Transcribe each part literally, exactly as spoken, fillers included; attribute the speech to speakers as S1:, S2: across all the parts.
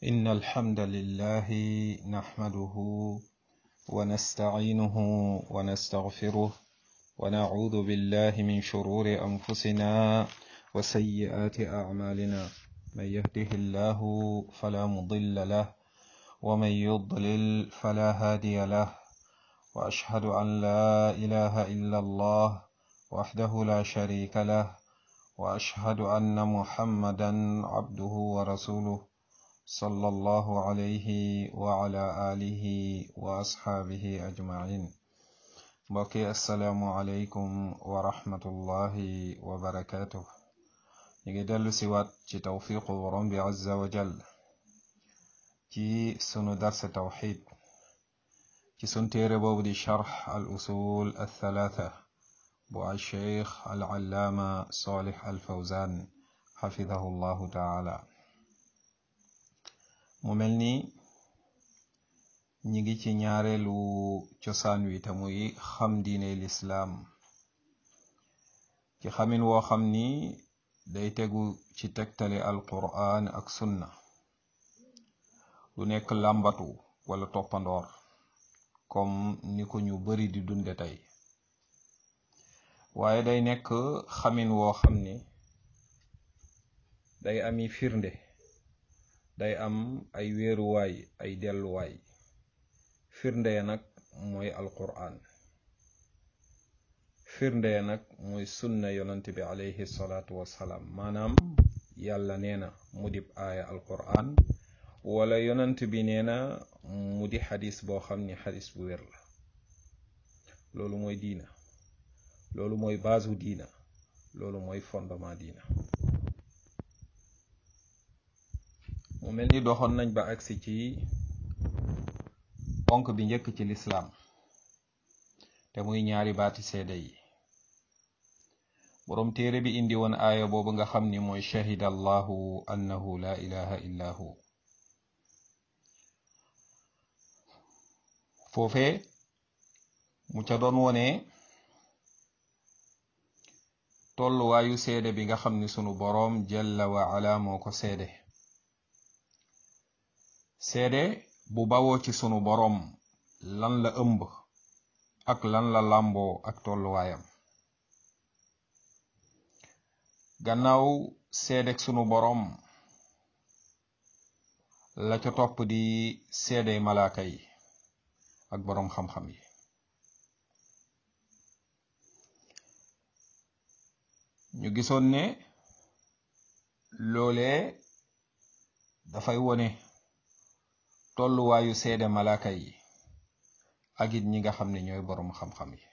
S1: إن الحمد لله نحمده ونستعينه ونستغفره ونعوذ بالله من شرور أنفسنا وسيئات أعمالنا من يهده الله فلا مضل له ومن يضلل فلا هادي له وأشهد أن لا إله إلا الله وحده لا شريك له وأشهد أن محمدا عبده ورسوله صلى الله عليه وعلى آله وأصحابه أجمعين بقي السلام عليكم ورحمة الله وبركاته يجدل سوات توفيق ورب عز وجل ci sunu dars tawxid ci sun téere boobu di charx al usul althalatha bu al cheikh al allaama salih al fawzan xafidahu llahu taala mu mel ni ñi ngi ci ñaareelu cosaan wi te muy xam diine lislaam ci xamin woo xam ni day tegu ci tegtale al qur'an ak sunna du nekk làmbatu wala toppandoor comme ni ko ñu bari di dunde tey waaye day nekk xamin woo xam ni day ami firnde day am ay wéeruwaay ay delluwaay firnde ya nag mooy alquran firnde ya nag mooy sunna yonent bi alayhi salaatu wassalaam maanaam yàlla nee na mu dib aaya alquran wala yonent bi nee na mu di xadis boo xam ni xadis bu wér la loolu mooy diina loolu mooy baasu diina loolu mooy fondement diina mu mel ni doxoon nañ ba agsi ci ponk bi njëkk ci lislaam te muy ñaari baati seede yi boroom téere bi indi woon aaya boobu nga xam ni mooy shahida allahu annahu la ilaha illa hu foofee mu ca doon wone tolluwaayu seede bi nga xam ni sunu boroom jalla wa ala moo ko seede seede bu bawoo ci sunu boroom lan la ëmb ak lan la làmboo ak tolluwaayam gannaaw seedek sunu boroom la ca topp di seede malaaka yi ak boroom xam-xam yi ñu gisoon ne loolee dafay wone tolluwaayu seede malaaka yi ak it ñi nga xam ne ñooy boroom xam-xam yi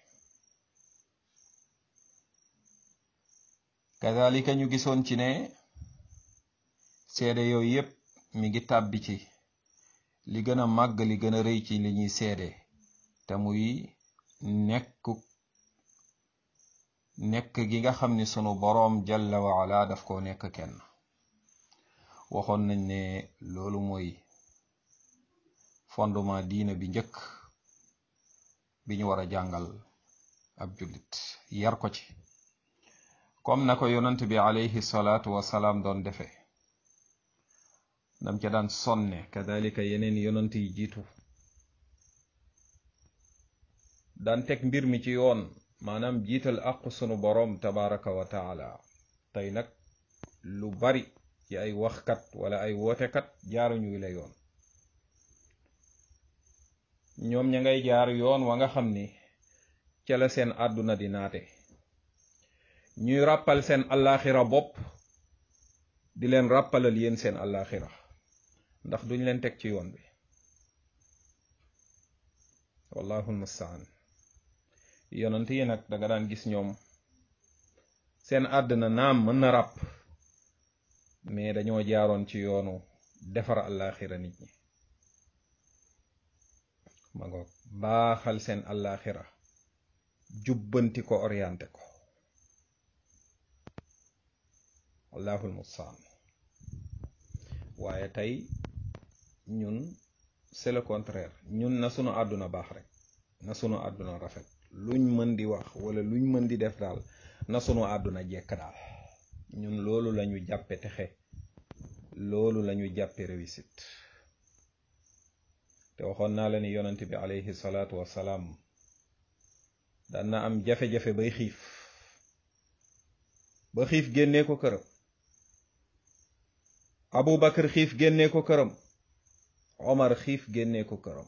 S1: kazalika ñu gisoon ci ne seede yooyu yépp mi ngi tàbbi ci li gën a màgg li gën a rëy ci li ñuy seede te muy nekk nekk gi nga xam ni sunu boroom jalla wa ala daf ko nekk kenn waxoon nañ ne loolu mooy fondement diina bi njëkk bi ñu war a jàngal ab jullit yar ko ci comme na ko yonent bi alayhi salaatu wasalaam doon defe dam ca daan sonne kadalika yeneen yonent yi jiitu daan teg mbir mi ci yoon maanaam jiital àqu sunu boroom tabaraka wa taala tey nag lu bari ci ay waxkat wala ay wootekat jaaruñuy la yoon ñoom ña ngay jaar yoon wa nga xam ni ca la seen àdduna di naate ñuy ràppal seen allaaxira bopp di leen ràppalal yéen seen allaaxira ndax duñ leen teg ci yoon bi wallahu almustaan yonent yi nag danga daan gis ñoom seen àdduna naam mën na ràpp mais dañoo jaaroon ci yoonu defar allaaxira nit ñi ma ngoog baaxal seen allaaxira jubbanti ko orienté ko wallahu almustaan waaye tey ñun c'est le contraire ñun na sunu àdduna baax rek na sunu àdduna rafet luñ mën di wax wala luñ mën di def daal na sunu àdduna jekk daal ñun loolu lañu jàppe texe loolu lañu jàppe réussite te waxoon naa la ni yonent bi alayhi salaatu wassalaam daan na am jafe-jafe bay xiif ba xiif génnee ko këram Abu Bakar xiif génnee ko këram Omar xiif génnee ko këram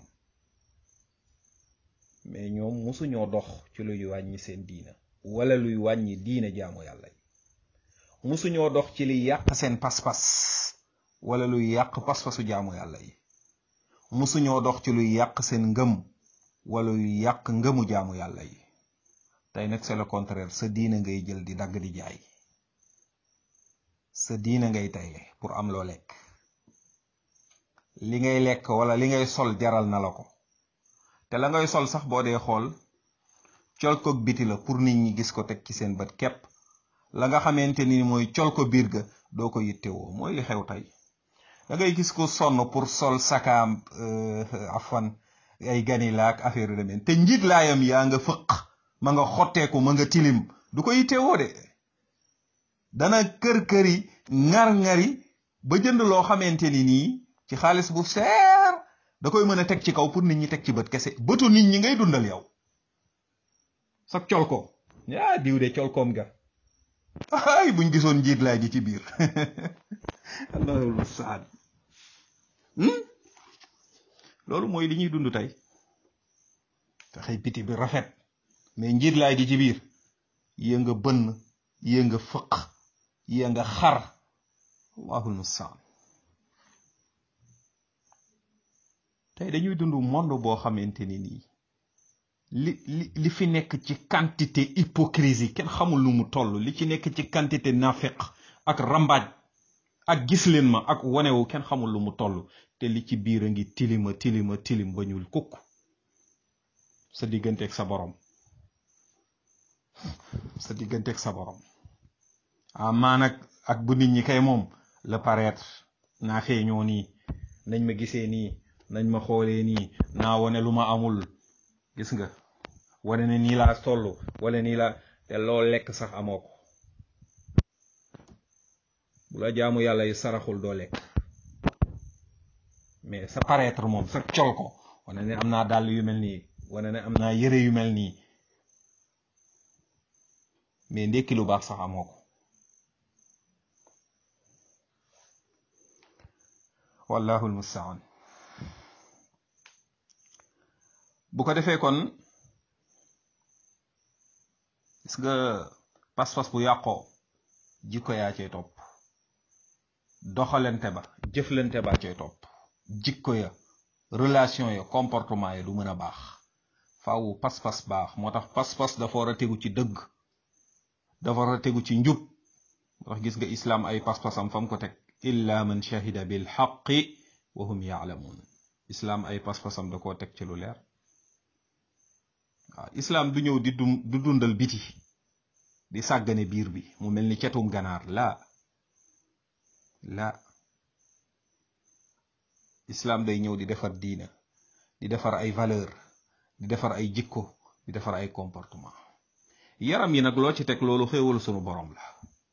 S1: mais ñoom musuñoo dox ci luy wàññi seen diina wala luy wàññi diina jaamu yàlla yi musuñoo dox ci liy yàq seen pas-pas wala luy yàq pas-pasu jaamu yàlla yi musuñoo dox ci luy yàq seen ngëm wala luy yàq ngëmu jaamu yàlla yi tey nag c'est le contraire sa diina ngay jël di dagg di jaay sa diina ngay tayle pour am loo lekk li ngay lekk wala li ngay sol jaral na la ko te la ngay sol sax boo dee xool col ko biti la pour nit ñi gis ko teg ci seen bët képp la nga xamante ni mooy col ko biir ga doo ko yittewoo mooy li xew tey da ngay gis ko sonn pour sol sakaam afan ay ganilaak affaire yu demeen te njiit laayam yaa nga fëq ma nga xotteeku ma nga tilim du ko yittewoo de dana kër-këri ŋar-ŋari ba jënd loo xamante ni nii ci xaalis bu seer da koy mën a teg ci kaw pour nit ñi teg ci bët kese bëtu nit ñi ngay dundal yow sax col ko yaa diw de col koom ga ay buñ gisoon njiit laay ji ci biir allahul musta'an loolu mooy li ñuy dund tey taxay biti bi rafet mais njiit laay ji ci biir yée nga bënn yée nga fëq yée nga xar allahul musta'an tey dañuy dund monde boo xamante ni nii li li li fi nekk ci quantité hypocrisie kenn xamul lu mu toll li ci nekk ci quantité nafiq ak rambaaj ak gis leen ma ak wonewu kenn xamul lu mu toll te li ci biir a ngi tilima tilima tilim ba ñuul kukk sa digganteeg sa borom sa digganteeg sa borom amaa nag ak bu nit ñi kay moom le paraître naa feeñoo nii nañ ma gisee nii nañ ma xoolee nii naa wone lu ma amul gis nga wane ne nii laa toll wala nii laa te loo lekk sax amoo ko bu la jaamu yàlla yi saraxul doo lekk mais sa paraître moom sa col ko wane ne am naa dàll yu mel nii wane ne am naa yëre yu mel nii mais ndekki lu baax sax amoo ko wallahu almustaan bu ko defee kon gis nga pas-pas bu yàqoo jikko yaa cay topp doxalante ba jëflante baa cay topp jikko ya relation ya comportement ya du mën a baax faawu pas-pas baax moo tax pas-pas dafa war a tegu ci dëgg dafa war a tegu ci njub moo tax gis nga islam ay pas-pasam fam ko teg illa man shahida bil haqqi wa hum ya'lamun islam ay pas-pasam da koo teg ci lu leer waaw islam du ñëw di du dundal biti di sàggane biir bi mu mel ni cetum ganaar la la islam day ñëw di defar diina di defar ay valeur di defar ay jikko di defar ay comportement yaram yi nag loo ci teg loolu xéewal sunu borom la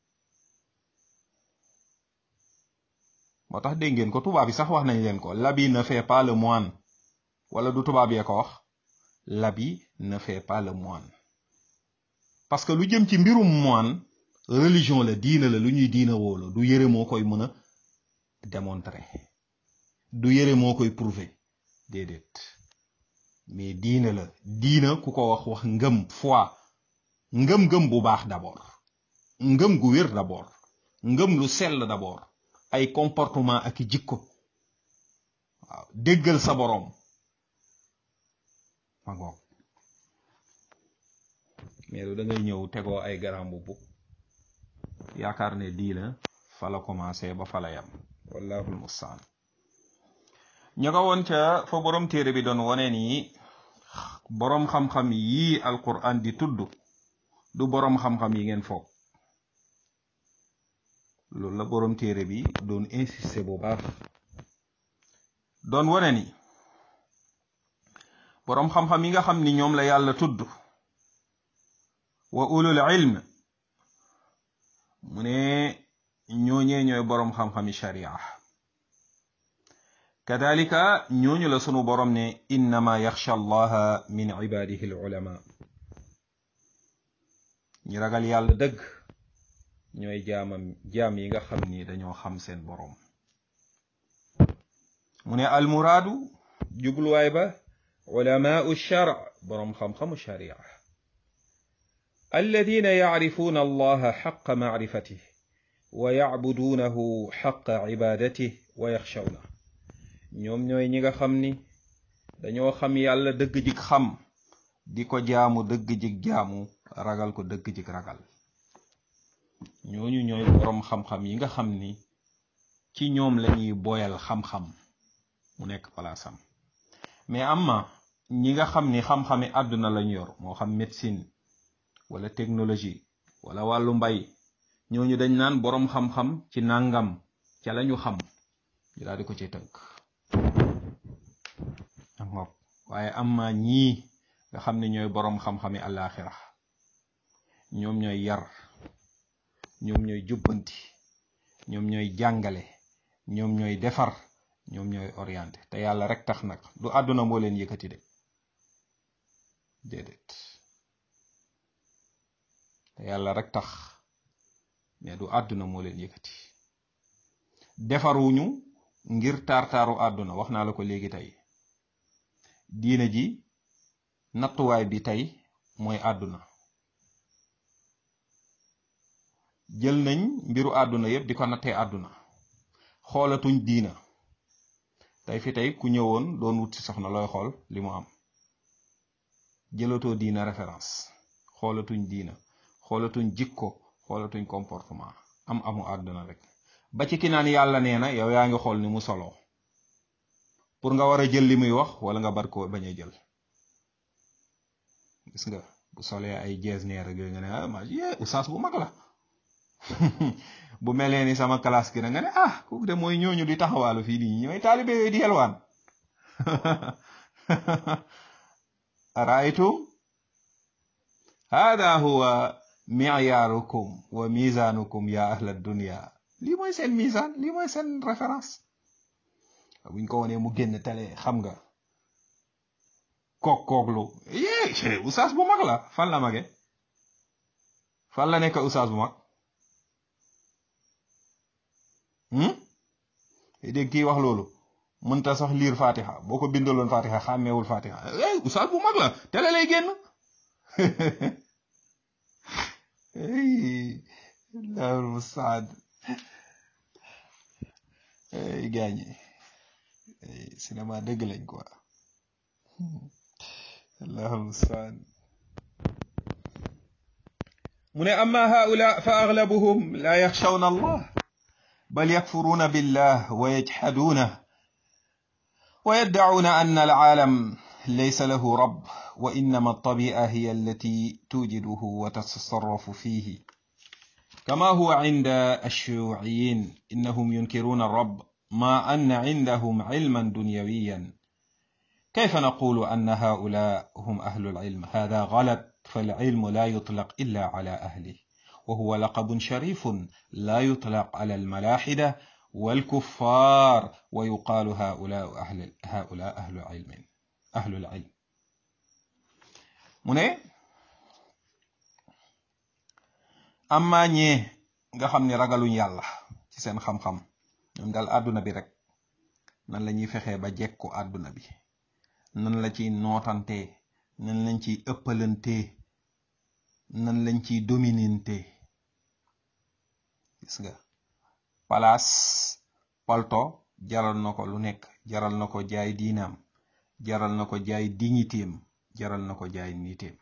S1: moo tax dégg ngeen ko tubaab yi sax wax nañ leen ko l'habit ne fait pas le moine wala du tubaab yee ko wax l'habit ne fait pas le moine parce que lu jëm ci mbirum moine religion la diina la lu ñuy diina woo la du yëre moo koy mën a démontrer du yëre moo koy prouver déedéet mais diina la diina ku ko wax wax ngëm foi ngëm-ngëm bu baax d'abord ngëm gu wér d'abord ngëm lu sell d'abord ay comportement ak jikko waaw déggal sa boroom ma ngoog mais lu da ngay ñëw tegoo ay garam bu yaakaar ne diina fa la commencé ba fa la yam wallahul mustaan ña nga woon ca fa boroom téere bi doon wone ni boroom xam-xam yii alquran di tudd du boroom xam-xam yi ngeen foog loolu la boroom téere bi doon insister bu baax doon wone ni boroom xam-xam yi nga xam ni ñoom la yàlla tudd wa ulul ilm mu ne ñooñee ñooy boroom xam-xami sharia kadalika ñooñu la sunu boroom ne innama yaxsha allaha min ibadihi al ulama ñi ragal yàlla dëgg ñooy jaamam jaam yi nga xam ni dañoo xam seen boroom mu ne almuraadu jubluwaay ba ulamaau shar boroom xam-xamu sharia alladina yacrifuuna allaha xaqa macrifatih wa yacbuduunahu xaqa cibadatih wa yaxshawna ñoom ñooy ñi nga xam ni dañoo xam yàlla dëgg jig xam di ko jaamu dëgg jig jaamu ragal ko dëgg jig ragal ñooñu ñooy boroom xam-xam yi nga xam ni ci ñoom lañuy boyal xam-xam mu nekk palaasam mais amma ñi nga xam ni xam-xami àdduna lañu yor moo xam médecine wala technologie wala wàllu mbay ñooñu dañ naan boroom xam-xam ci nàngam ca lañu xam ñu daal di ko ci tënk waaye amma ñii nga xam ne ñooy boroom xam-xami àllaaxira ñoom ñooy yar ñoom ñooy jubbanti ñoom ñooy jàngale ñoom ñooy defar ñoom ñooy orienté te yàlla rek tax nag du àdduna moo leen yëkkati de déedéet te yàlla rek tax mais du àdduna moo leen yëkkati defaruñu ngir taar-taaru àdduna wax naa la ko léegi tey diina ji nattuwaay bi tey mooy àdduna jël nañ mbiru àdduna yépp di ko nattee àdduna xoolatuñ diina tey fi tey ku ñëwoon doon wut ci soxna looy xool li mu am jëlatoo diina référence xoolatuñ diina xoolatuñ jikko xoolatuñ comportement am amu àdduna rek ba ci ki naan yàlla nee na yow yaa ngi xool ni mu soloo pour nga war a jël li muy wax wala nga bar ko bañ a jël gis nga bu solee ay jees neer ak yooyu nga ne ah ma yee oustaz bu mag la bu melee ni sama classe gi na nga ne ah kooku de mooy ñooñu di taxawaalu fii nii ñooy taalibe yooyu di yelwaan araaytum hada huwa mi'yaarukum wa miizaanukum ya ahla dunya lii mooy seen misaan lii mooy seen référence buñ ko wonee mu génn télé xam nga kook kooklu yee oustaz bu mag la fan la mage fan la nekk oustaz bu mag dégg kii wax loolu mënta sax liir fatiha boo ko bindaloon fatiha xàmmeewul fatiha eh oustaz bu mag la télé lay génn allahul mustaad gaañi cinéma dëgg lañ quoi allahul mustaad mu ne amma haula fa aglabuhum la yaxshawna allah bal yakfuruna billah wa yajhaduna wa yad'una anna al'alam laysa lahu rabb wa innama at-tabi'a hiya allati tujiduhu wa tatasarrafu fihi كما هو عند الشيوعيين إنهم ينكرون الرب ما أن عندهم علما دنيويا كيف نقول أن هؤلاء هم أهل العلم هذا غلط فالعلم لا يطلق إلا على أهله وهو لقب شريف لا يطلق على الملاحدة والكفار ويقال هؤلاء أهل هؤلاء أهل العلم أهل العلم من amma ñee nga xam ne ragaluñ yàlla ci seen xam-xam ñoom daal àdduna bi rek nan la ñuy fexee ba jekku àdduna bi nan la ciy nootante nan lañ ciy ëppalante nan lañ ciy dominante gis nga palaas palto jaral na ko lu nekk jaral na ko jaay diinaam jaral na ko jaay dignitéem jaral na ko jaay nitéem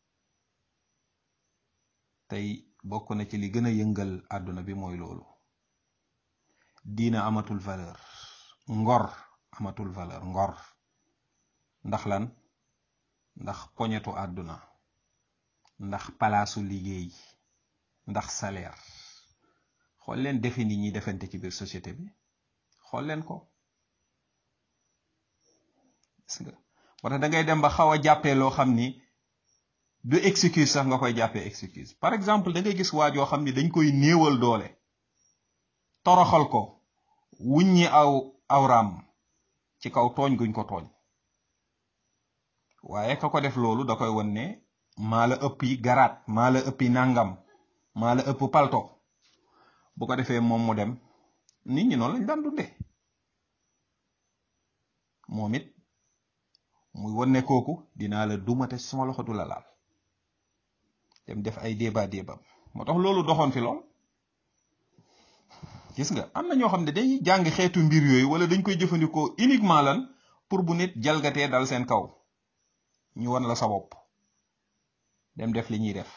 S1: tey bokk na ci li gën a yëngal àdduna bi mooy loolu diina amatul valeur ngor amatul valeur ngor ndax lan ndax poñetu àdduna ndax palaasu liggéey ndax salaire xool leen defe nit ñi defante ci biir société bi xool leen ko gis nga moo tax da ngay dem ba xaw a jàppee loo xam ni du excuse sax nga koy jàppee excuse par exemple da ngay gis waajoo xam ni dañ koy néewal doole toroxal ko wuññi aw awraam ci kaw tooñ guñ ko tooñ waaye ka ko def loolu da koy won ne maa la ëppi garaat maa la ëppi nàngam maa la ëpp palto bu ko defee moom mu dem nit ñi noonu lañ daan dunde moom it muy won ne kooku dinaa la dumate sama loxo du la laal dem def ay débat débat moo tax loolu doxoon fi lool gis nga am na ñoo xam ne dañuy jàng xeetu mbir yooyu wala dañ koy jëfandikoo uniquement lan pour bu nit jalgatee dal seen kaw ñu wan la sa bopp dem def li ñuy def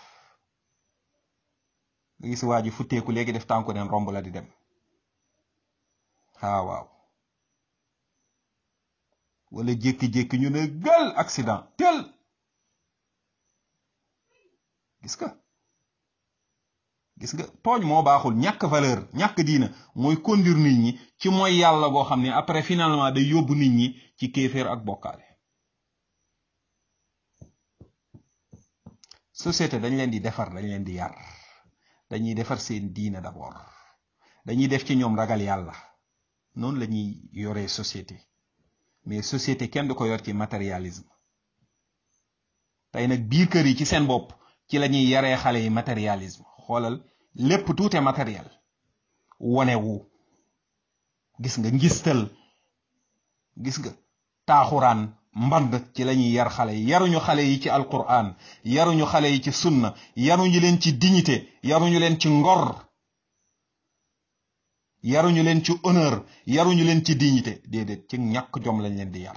S1: nga gis waa ji futteeku léegi def tànku neen romb la di dem haa waaw wala jékki-jékki ñu ne gal accident tel gis nga gis nga tooñ moo baaxul ñàkk valeur ñàkk diina mooy conduire nit ñi ci mooy yàlla goo xam ne après finalement day yóbbu nit ñi ci kéeféer ak bokkaale société dañ leen di defar dañ leen di yar dañuy defar seen diina d'abord dañuy def ci ñoom ragal yàlla noonu la ñuy yoree société mais société kenn du ko yor ci matérialisme tey nag biir kër yi ci seen bopp ci la ñuy yaree xale yi matérialisme xoolal lépp tuute matériel wonewu gis nga ngistal gis nga taaxuraan mband ci la ñuy yar xale yi yaruñu xale yi ci alquran yaruñu xale yi ci sunna yaruñu leen ci dignité yaruñu leen ci ngor yaruñu leen ci honneur yaruñu leen ci dignité déedéet ci ñàkk jom lañ leen di yar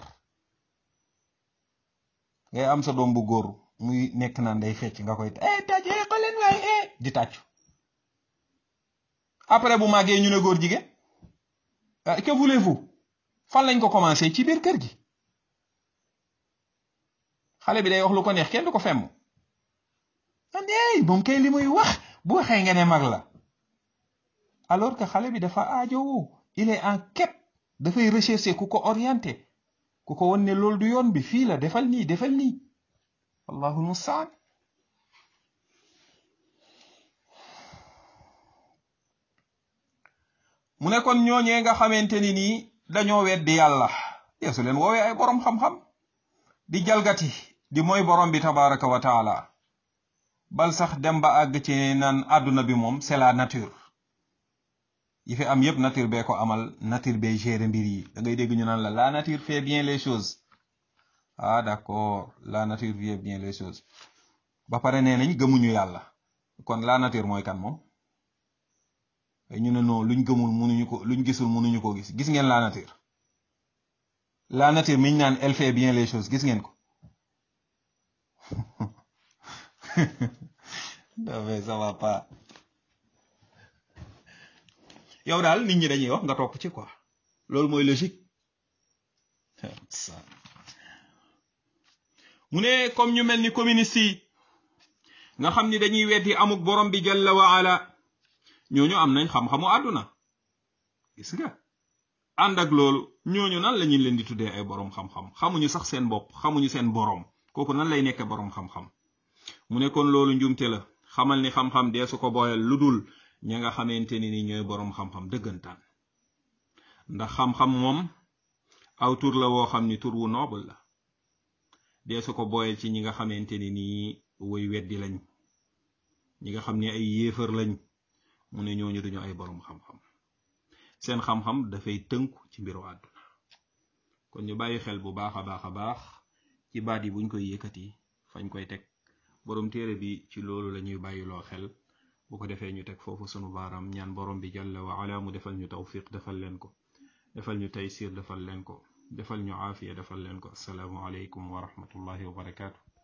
S1: ngay am sa doom bu góor muy nekk naan day fecc nga koy eh tàcc eh xaleen waay eh di tàccu après bu màggee ñu ne góor jigéen que voulez-vous fan lañ ko commencé ci biir kër gi xale bi day wax lu ko neex kenn du ko femm andey moom kay li muy wax bu waxee nga ne mag la alors que xale bi dafa aajowu il est en quête dafay rechercher ku ko orienté ku ko won ne loolu du yoon bi fii la defal nii defal nii wallahu mustaan mu ne kon ñooñee nga xamante ni nii dañoo weddi yàlla yeesu leen woowee ay borom xam-xam di jalgati di mooy borom bi tabaraka wa taala bal sax dem ba àgg ci naan àdduna bi moom c'est la nature yi fi am yépp nature bee ko amal nature bee gérer mbir yi da ngay dégg ñu naan la la nature fait bien les choses ah d'accord la nature fait bien les choses ba pare nee nañ gëmuñu yàlla kon la nature mooy kan moom ñu ne non luñ gëmul mënuñu ko luñ gisul mënuñu ko gis gis ngeen la nature la nature miñ naan elle fait bien les choses gis ngeen ko non mais ça va pas yow daal nit ñi dañuy wax nga topp ci quoi loolu mooy logique mu ne comme ñu mel ni communiste yi nga xam ni dañuy weddi amuk borom bi jalla wa ala ñooñu am nañ xam-xamu àdduna gis nga ànd ak loolu ñooñu nan la ñu leen di tuddee ay borom xam-xam xamuñu sax seen bopp xamuñu seen borom kooku nan lay nekk borom xam-xam mu ne kon loolu njumte la xamal ni xam-xam dee su ko booyal lu dul ña nga xamante ni ni ñooy borom xam-xam dëggantaan ndax xam-xam moom aw tur la woo xam ni tur wu noble la dee su ko booyal ci ñi nga xamante ni nii woy weddi lañ ñi nga xam ne ay yéefar lañ mu ne ñooñu duñu ay borom xam-xam seen xam-xam dafay tënku ci mbiru àdduna kon ñu bàyyi xel bu baax a baax a baax ci baat yi buñ koy yëkkati fañ koy teg borom téere bi ci loolu la ñuy bàyyiloo xel bu ko defee ñu teg foofu sunu baaram ñaan borom bi jalla wa ala mu defal ñu tawfiq defal leen ko defal ñu taysir defal leen ko defal ñu aafiya defal leen ko assalaamu alaykum wa rahmatullahi wa barakaatu